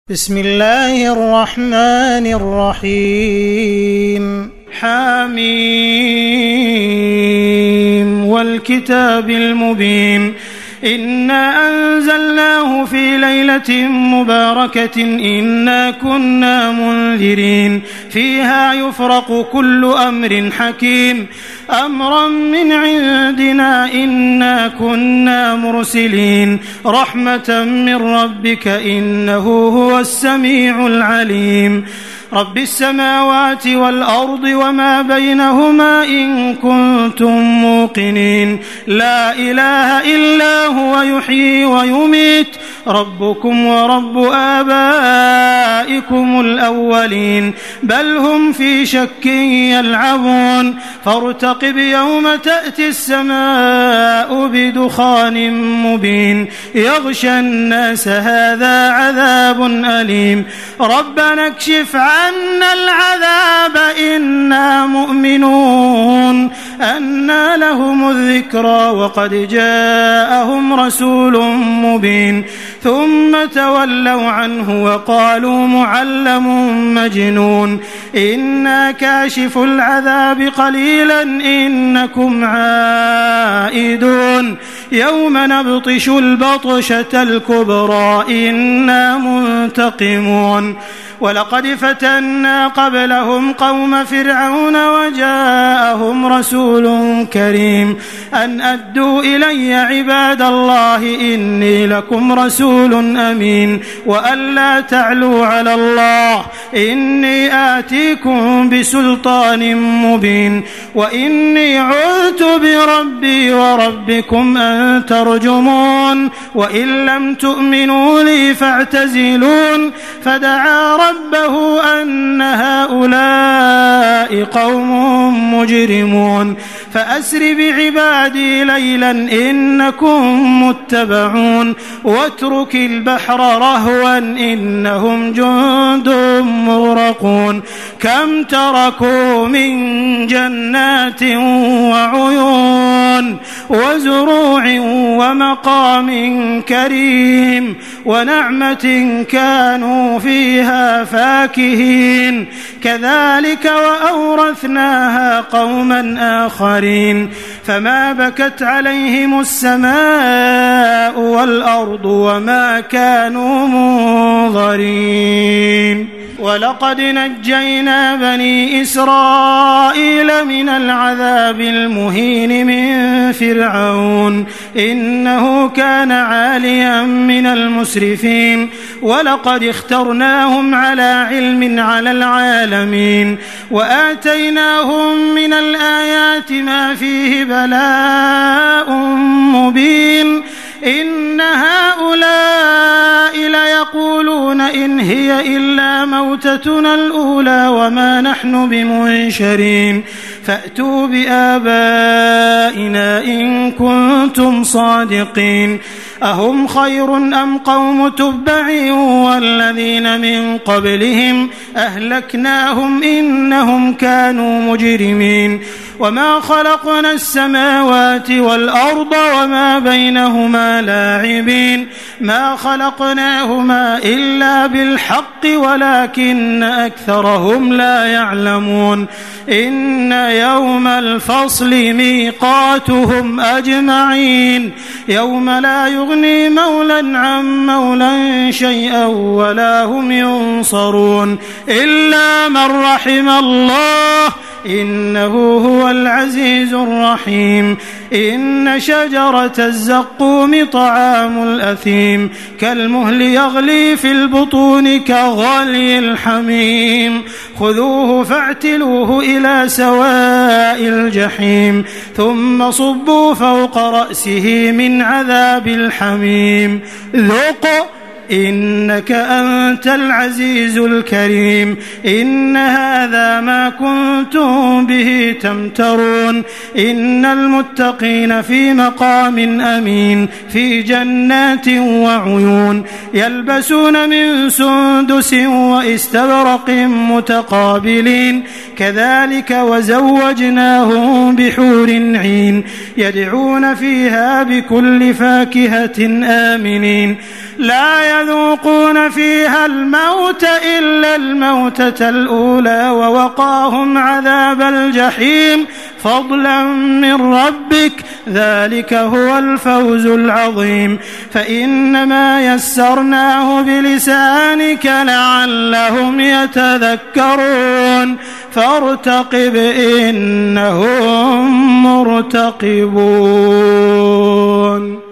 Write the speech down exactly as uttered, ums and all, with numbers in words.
بسم الله الرحمن الرحيم حميم والكتاب المبين إنا أنزلناه في ليلة مباركة إنا كنا منذرين فيها يفرق كل أمر حكيم أمرا من عندنا إنا كنا مرسلين رحمة من ربك إنه هو السميع العليم رب السماوات والأرض وما بينهما إن كنتم موقنين لا إله إلا هو يحيي ويميت ربكم ورب آبائكم الأولين بل هم في شك يلعبون فارتقب يوم تأتي السماء بدخان مبين يغشى الناس هذا عذاب أليم ربنا اكشف عنا العذاب إنا مؤمنون أنى لهم الذكرى وقد جاءهم رسول مبين ثم تولوا عنه وقالوا معلم مجنون إنا كاشف العذاب قليلا إنكم عائدون يوم نبطش البطشة الكبرى إنا منتقمون ولقد فتنا قبلهم قوم فرعون وجاءهم رسول كريم أن أدوا إلي عباد الله إني لكم رسول أمين وأن لا تعلوا على الله إني آتيكم بسلطان مبين وإني عذت بربي وربكم أن ترجمون وإن لم تؤمنوا لي فاعتزلون فدعا ربه أن هؤلاء قوم مجرمون فأسر بعبادي ليلا إنكم متبعون واترك البحر رهوا إنهم جند مغرقون كم تركوا من جنات وعيون وزروع ومقام كريم ونعمة كانوا فيها فاكهين كذلك وأورثناها قوما آخرين فما بكت عليهم السماء والأرض وما كانوا منظرين ولقد نجينا بني إسرائيل من العذاب المهين من فرعون إنه كان عاليا من المسرفين ولقد اخترناهم على علم على العالمين وآتيناهم من الآيات ما فيه بلاء مبين إن هؤلاء ليقولون إن هي إلا موتتنا الأولى وما نحن بمنشرين فأتوا بآبائنا إن كنتم صادقين أهم خير أم قوم تبع والذين من قبلهم أهلكناهم إنهم كانوا مجرمين وما خلقنا السماوات والأرض وما بينهما لاعبين ما خلقناهما إلا بالحق ولكن أكثرهم لا يعلمون إن يوم الفصل ميقاتهم أجمعين يوم لا يغني مولا عن مولا شيئا ولا هم ينصرون إلا من رحم الله إنه هو العزيز الرحيم إن شجرة الزقوم طعام الأثيم كالمهل يغلي في البطون كغلي الحميم خذوه فاعتلوه إلى سواء الجحيم ثم صبوا فوق رأسه من عذاب الحميم ذق إنك أنت العزيز الكريم إن هذا ما كنتم به تمترون إن المتقين في مقام أمين في جنات وعيون يلبسون من سندس واستبرق متقابلين كذلك وزوجناهم بحور عين يدعون فيها بكل فاكهة آمنين لا يذوقون فيها الموت إلا الموتة الأولى ووقاهم عذاب الجحيم فضلا من ربك ذلك هو الفوز العظيم فإنما يسرناه بلسانك لعلهم يتذكرون فارتقب إنهم مرتقبون.